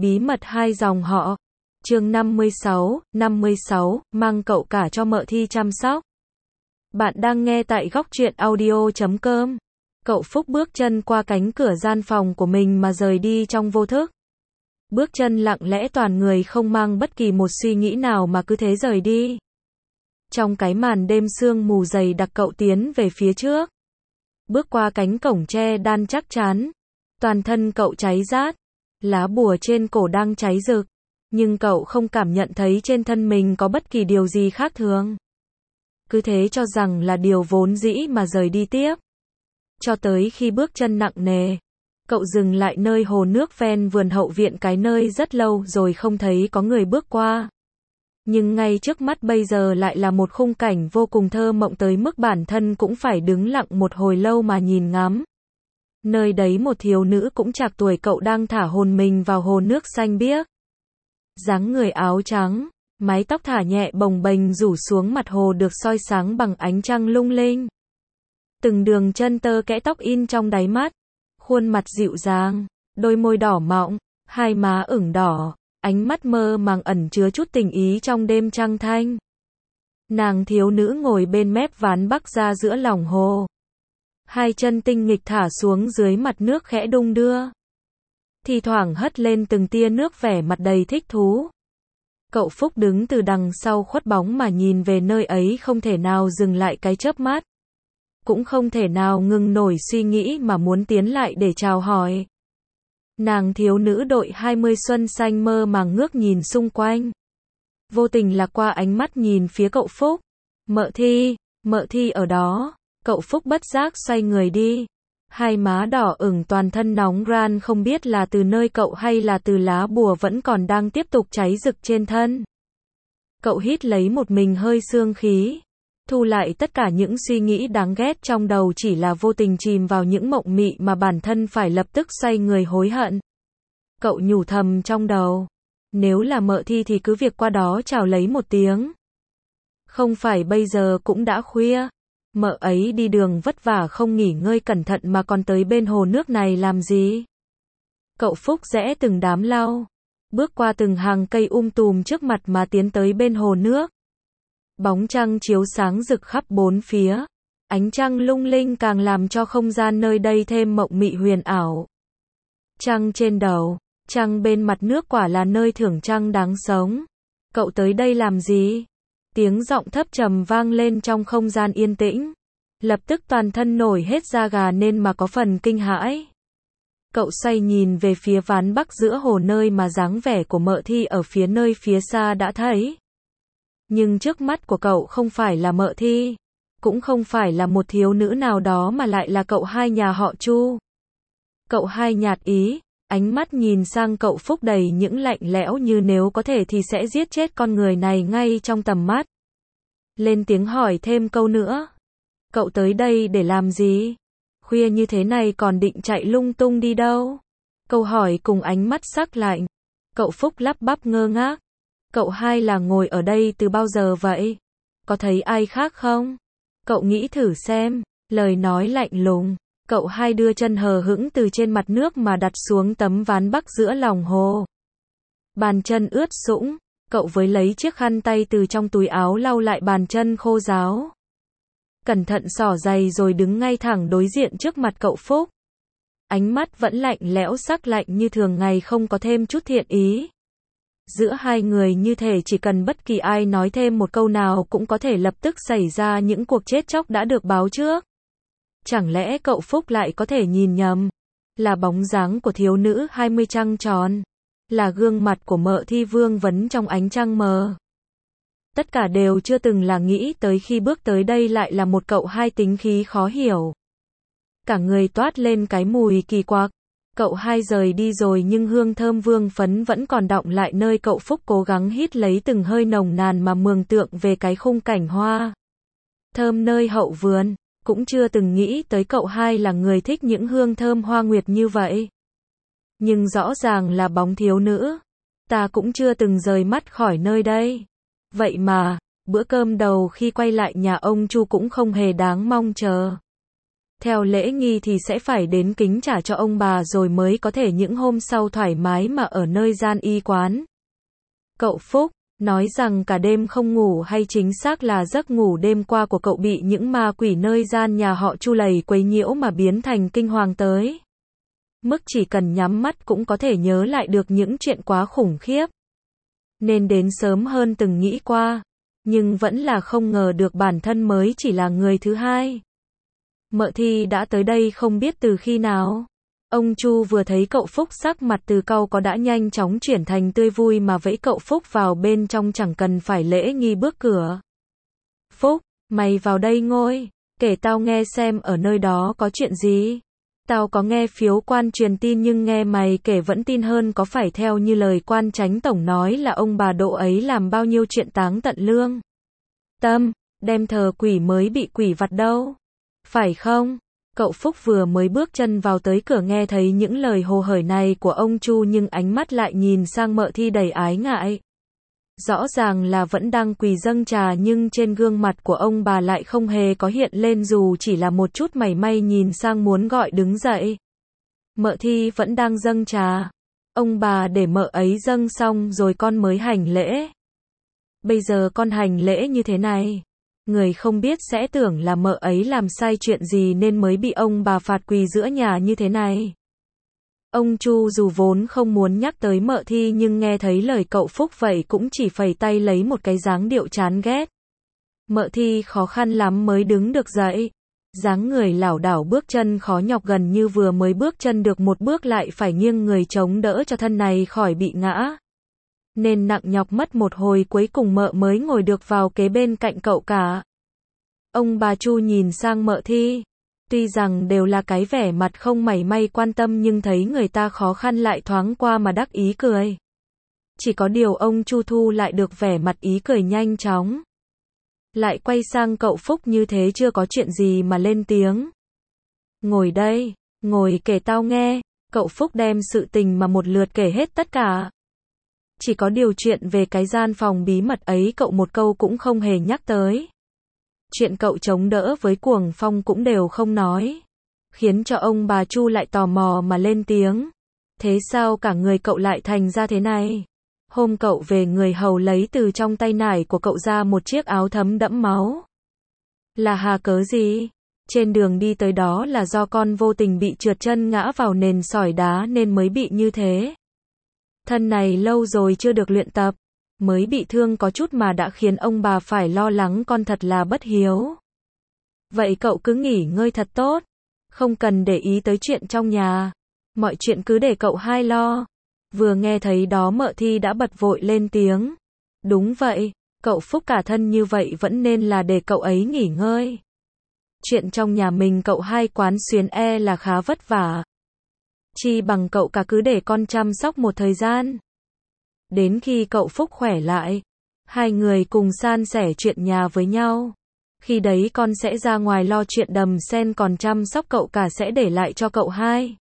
bí mật hai dòng họ. Chương 56, mang cậu cả cho Mợ Thi chăm sóc. Bạn đang nghe tại góc truyện audio.com. Cậu Phúc bước chân qua cánh cửa gian phòng của mình mà rời đi trong vô thức. Bước chân lặng lẽ toàn người không mang bất kỳ một suy nghĩ nào mà cứ thế rời đi. Trong cái màn đêm sương mù dày đặc cậu tiến về phía trước. Bước qua cánh cổng tre đan chắc chắn. Toàn thân cậu cháy rát. Lá bùa trên cổ đang cháy rực. Nhưng cậu không cảm nhận thấy trên thân mình có bất kỳ điều gì khác thường. Cứ thế cho rằng là điều vốn dĩ mà rời đi tiếp. Cho tới khi bước chân nặng nề. Cậu dừng lại nơi hồ nước ven vườn hậu viện cái nơi rất lâu rồi không thấy có người bước qua. Nhưng ngay trước mắt bây giờ lại là một khung cảnh vô cùng thơ mộng tới mức bản thân cũng phải đứng lặng một hồi lâu mà nhìn ngắm. Nơi đấy một thiếu nữ cũng trạc tuổi cậu đang thả hồn mình vào hồ nước xanh biếc. Dáng người áo trắng, mái tóc thả nhẹ bồng bềnh rủ xuống mặt hồ được soi sáng bằng ánh trăng lung linh. Từng đường chân tơ kẽ tóc in trong đáy mắt, khuôn mặt dịu dàng, đôi môi đỏ mọng, hai má ửng đỏ, ánh mắt mơ màng ẩn chứa chút tình ý trong đêm trăng thanh. Nàng thiếu nữ ngồi bên mép ván bắc ra giữa lòng hồ. Hai chân tinh nghịch thả xuống dưới mặt nước khẽ đung đưa. Thì thoảng hất lên từng tia nước vẻ mặt đầy thích thú. Cậu Phúc đứng từ đằng sau khuất bóng mà nhìn về nơi ấy không thể nào dừng lại cái chớp mắt. Cũng không thể nào ngừng nổi suy nghĩ mà muốn tiến lại để chào hỏi. Nàng thiếu nữ đội 20 xuân xanh mơ màng ngước nhìn xung quanh. Vô tình lạc qua ánh mắt nhìn phía cậu Phúc. Mợ Thi ở đó. Cậu Phúc bất giác xoay người đi. Hai má đỏ ửng toàn thân nóng ran không biết là từ nơi cậu hay là từ lá bùa vẫn còn đang tiếp tục cháy rực trên thân. Cậu hít lấy một mình hơi sương khí. Thu lại tất cả những suy nghĩ đáng ghét trong đầu chỉ là vô tình chìm vào những mộng mị mà bản thân phải lập tức xoay người hối hận. Cậu nhủ thầm trong đầu. Nếu là Mợ Thi thì cứ việc qua đó chào lấy một tiếng. Không phải bây giờ cũng đã khuya. Mợ ấy đi đường vất vả không nghỉ ngơi cẩn thận mà còn tới bên hồ nước này làm gì? Cậu Phúc rẽ từng đám lau. Bước qua từng hàng cây tùm trước mặt mà tiến tới bên hồ nước. Bóng trăng chiếu sáng rực khắp bốn phía. Ánh trăng lung linh càng làm cho không gian nơi đây thêm mộng mị huyền ảo. Trăng trên đầu, trăng bên mặt nước quả là nơi thưởng trăng đáng sống. Cậu tới đây làm gì? Tiếng giọng thấp trầm vang lên trong không gian yên tĩnh. Lập tức toàn thân nổi hết da gà nên mà có phần kinh hãi. Cậu xoay nhìn về phía ván bắc giữa hồ nơi mà dáng vẻ của Mợ Thi ở phía nơi phía xa đã thấy. Nhưng trước mắt của cậu không phải là Mợ Thi, cũng không phải là một thiếu nữ nào đó mà lại là cậu hai nhà họ Chu. Cậu hai nhạt ý, ánh mắt nhìn sang cậu Phúc đầy những lạnh lẽo như nếu có thể thì sẽ giết chết con người này ngay trong tầm mắt. Lên tiếng hỏi thêm câu nữa. Cậu tới đây để làm gì? Khuya như thế này còn định chạy lung tung đi đâu? Câu hỏi cùng ánh mắt sắc lạnh. Cậu Phúc lắp bắp ngơ ngác. Cậu hai là ngồi ở đây từ bao giờ vậy? Có thấy ai khác không? Cậu nghĩ thử xem. Lời nói lạnh lùng. Cậu hai đưa chân hờ hững từ trên mặt nước mà đặt xuống tấm ván bắc giữa lòng hồ. Bàn chân ướt sũng. Cậu với lấy chiếc khăn tay từ trong túi áo lau lại bàn chân khô ráo. Cẩn thận xỏ giày rồi đứng ngay thẳng đối diện trước mặt cậu Phúc. Ánh mắt vẫn lạnh lẽo sắc lạnh như thường ngày không có thêm chút thiện ý. Giữa hai người như thể chỉ cần bất kỳ ai nói thêm một câu nào cũng có thể lập tức xảy ra những cuộc chết chóc đã được báo trước. Chẳng lẽ cậu Phúc lại có thể nhìn nhầm? Là bóng dáng của thiếu nữ 20 trăng tròn. Là gương mặt của Mợ Thi vương vấn trong ánh trăng mờ. Tất cả đều chưa từng là nghĩ tới khi bước tới đây lại là một cậu hai tính khí khó hiểu. Cả người toát lên cái mùi kỳ quặc. Cậu hai rời đi rồi nhưng hương thơm vương phấn vẫn còn đọng lại nơi cậu Phúc cố gắng hít lấy từng hơi nồng nàn mà mường tượng về cái khung cảnh hoa thơm nơi hậu vườn. Cũng chưa từng nghĩ tới cậu hai là người thích những hương thơm hoa nguyệt như vậy. Nhưng rõ ràng là bóng thiếu nữ. Ta cũng chưa từng rời mắt khỏi nơi đây. Vậy mà, bữa cơm đầu khi quay lại nhà ông Chu cũng không hề đáng mong chờ. Theo lễ nghi thì sẽ phải đến kính trả cho ông bà rồi mới có thể những hôm sau thoải mái mà ở nơi gian y quán. Cậu Phúc nói rằng cả đêm không ngủ hay chính xác là giấc ngủ đêm qua của cậu bị những ma quỷ nơi gian nhà họ Chu lầy quấy nhiễu mà biến thành kinh hoàng tới. Mức chỉ cần nhắm mắt cũng có thể nhớ lại được những chuyện quá khủng khiếp. Nên đến sớm hơn từng nghĩ qua. Nhưng vẫn là không ngờ được bản thân mới chỉ là người thứ hai. Mợ Thi đã tới đây không biết từ khi nào. Ông Chu vừa thấy cậu Phúc sắc mặt từ cau có đã nhanh chóng chuyển thành tươi vui mà vẫy cậu Phúc vào bên trong chẳng cần phải lễ nghi bước cửa. Phúc, mày vào đây ngồi, kể tao nghe xem ở nơi đó có chuyện gì. Tao có nghe phiếu quan truyền tin nhưng nghe mày kể vẫn tin hơn, có phải theo như lời quan chánh tổng nói là ông bà Độ ấy làm bao nhiêu chuyện táng tận lương tâm, đem thờ quỷ mới bị quỷ vặt đâu. Phải không? Cậu Phúc vừa mới bước chân vào tới cửa nghe thấy những lời hồ hởi này của ông Chu nhưng ánh mắt lại nhìn sang Mợ Thi đầy ái ngại. Rõ ràng là vẫn đang quỳ dâng trà nhưng trên gương mặt của ông bà lại không hề có hiện lên dù chỉ là một chút mảy may nhìn sang muốn gọi đứng dậy. Mợ Thi vẫn đang dâng trà. Ông bà để mợ ấy dâng xong rồi con mới hành lễ. Bây giờ con hành lễ như thế này. Người không biết sẽ tưởng là mợ ấy làm sai chuyện gì nên mới bị ông bà phạt quỳ giữa nhà như thế này. Ông Chu dù vốn không muốn nhắc tới Mợ Thi nhưng nghe thấy lời cậu Phúc vậy cũng chỉ phẩy tay lấy một cái dáng điệu chán ghét. Mợ Thi khó khăn lắm mới đứng được dậy. Dáng người lảo đảo bước chân khó nhọc, gần như vừa mới bước chân được một bước lại phải nghiêng người chống đỡ cho thân này khỏi bị ngã. Nên nặng nhọc mất một hồi cuối cùng mợ mới ngồi được vào kế bên cạnh cậu cả. Ông bà Chu nhìn sang Mợ Thi. Tuy rằng đều là cái vẻ mặt không mảy may quan tâm nhưng thấy người ta khó khăn lại thoáng qua mà đắc ý cười. Chỉ có điều ông Chu thu lại được vẻ mặt ý cười nhanh chóng. Lại quay sang cậu Phúc như thế chưa có chuyện gì mà lên tiếng. Ngồi đây, ngồi kể tao nghe. Cậu Phúc đem sự tình mà một lượt kể hết tất cả. Chỉ có điều chuyện về cái gian phòng bí mật ấy cậu một câu cũng không hề nhắc tới. Chuyện cậu chống đỡ với Cuồng Phong cũng đều không nói. Khiến cho ông bà Chu lại tò mò mà lên tiếng. Thế sao cả người cậu lại thành ra thế này? Hôm cậu về người hầu lấy từ trong tay nải của cậu ra một chiếc áo thấm đẫm máu. Là hà cớ gì? Trên đường đi tới đó là do con vô tình bị trượt chân ngã vào nền sỏi đá nên mới bị như thế. Thân này lâu rồi chưa được luyện tập. Mới bị thương có chút mà đã khiến ông bà phải lo lắng, con thật là bất hiếu. Vậy cậu cứ nghỉ ngơi thật tốt. Không cần để ý tới chuyện trong nhà. Mọi chuyện cứ để cậu hai lo. Vừa nghe thấy đó Mợ Thi đã bật vội lên tiếng. Đúng vậy, cậu Phúc cả thân như vậy vẫn nên là để cậu ấy nghỉ ngơi. Chuyện trong nhà mình cậu hai quán xuyến là khá vất vả. Chi bằng cậu cả cứ để con chăm sóc một thời gian. Đến khi cậu Phúc khỏe lại, hai người cùng san sẻ chuyện nhà với nhau. Khi đấy con sẽ ra ngoài lo chuyện đầm sen, còn chăm sóc cậu cả sẽ để lại cho cậu hai.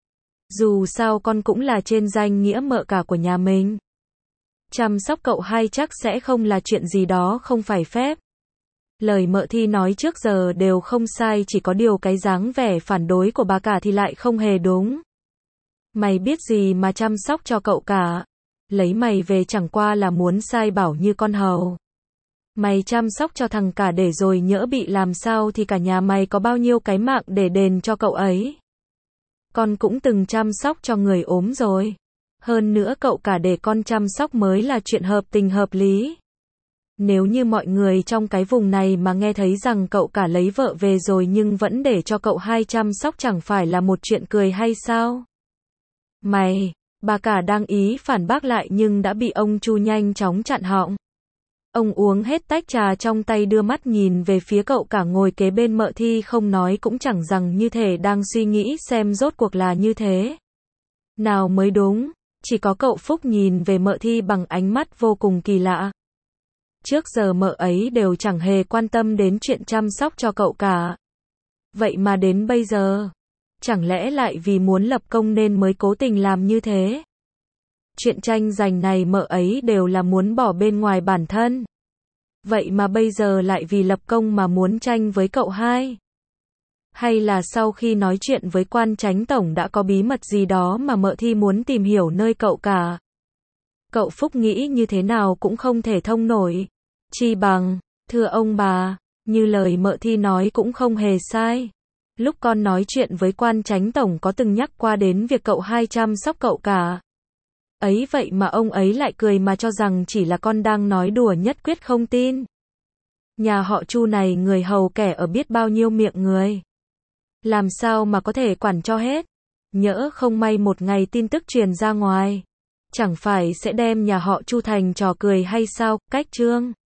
Dù sao con cũng là trên danh nghĩa mợ cả của nhà mình. Chăm sóc cậu hai chắc sẽ không là chuyện gì đó không phải phép. Lời Mợ Thi nói trước giờ đều không sai, chỉ có điều cái dáng vẻ phản đối của bà cả thì lại không hề đúng. Mày biết gì mà chăm sóc cho cậu cả? Lấy mày về chẳng qua là muốn sai bảo như con hầu. Mày chăm sóc cho thằng cả để rồi nhỡ bị làm sao thì cả nhà mày có bao nhiêu cái mạng để đền cho cậu ấy. Con cũng từng chăm sóc cho người ốm rồi. Hơn nữa cậu cả để con chăm sóc mới là chuyện hợp tình hợp lý. Nếu như mọi người trong cái vùng này mà nghe thấy rằng cậu cả lấy vợ về rồi nhưng vẫn để cho cậu hai chăm sóc chẳng phải là một chuyện cười hay sao? Bà cả đang ý phản bác lại nhưng đã bị ông Chu nhanh chóng chặn họng. Ông uống hết tách trà trong tay đưa mắt nhìn về phía cậu cả ngồi kế bên Mợ Thi không nói cũng chẳng rằng như thể đang suy nghĩ xem rốt cuộc là như thế nào mới đúng. Chỉ có cậu Phúc nhìn về Mợ Thi bằng ánh mắt vô cùng kỳ lạ. Trước giờ mợ ấy đều chẳng hề quan tâm đến chuyện chăm sóc cho cậu cả. Vậy mà đến bây giờ, chẳng lẽ lại vì muốn lập công nên mới cố tình làm như thế? Chuyện tranh giành này mợ ấy đều là muốn bỏ bên ngoài bản thân. Vậy mà bây giờ lại vì lập công mà muốn tranh với cậu hai. Hay là sau khi nói chuyện với quan chánh tổng đã có bí mật gì đó mà mợ Thi muốn tìm hiểu nơi cậu cả. Cậu Phúc nghĩ như thế nào cũng không thể thông nổi. Chi bằng, thưa ông bà, như lời mợ Thi nói cũng không hề sai. Lúc con nói chuyện với quan chánh tổng có từng nhắc qua đến việc cậu hai chăm sóc cậu cả. Ấy vậy mà ông ấy lại cười mà cho rằng chỉ là con đang nói đùa, nhất quyết không tin. Nhà họ Chu này người hầu kẻ ở biết bao nhiêu miệng người. Làm sao mà có thể quản cho hết. Nhỡ không may một ngày tin tức truyền ra ngoài, chẳng phải sẽ đem nhà họ Chu thành trò cười hay sao? Cách Trương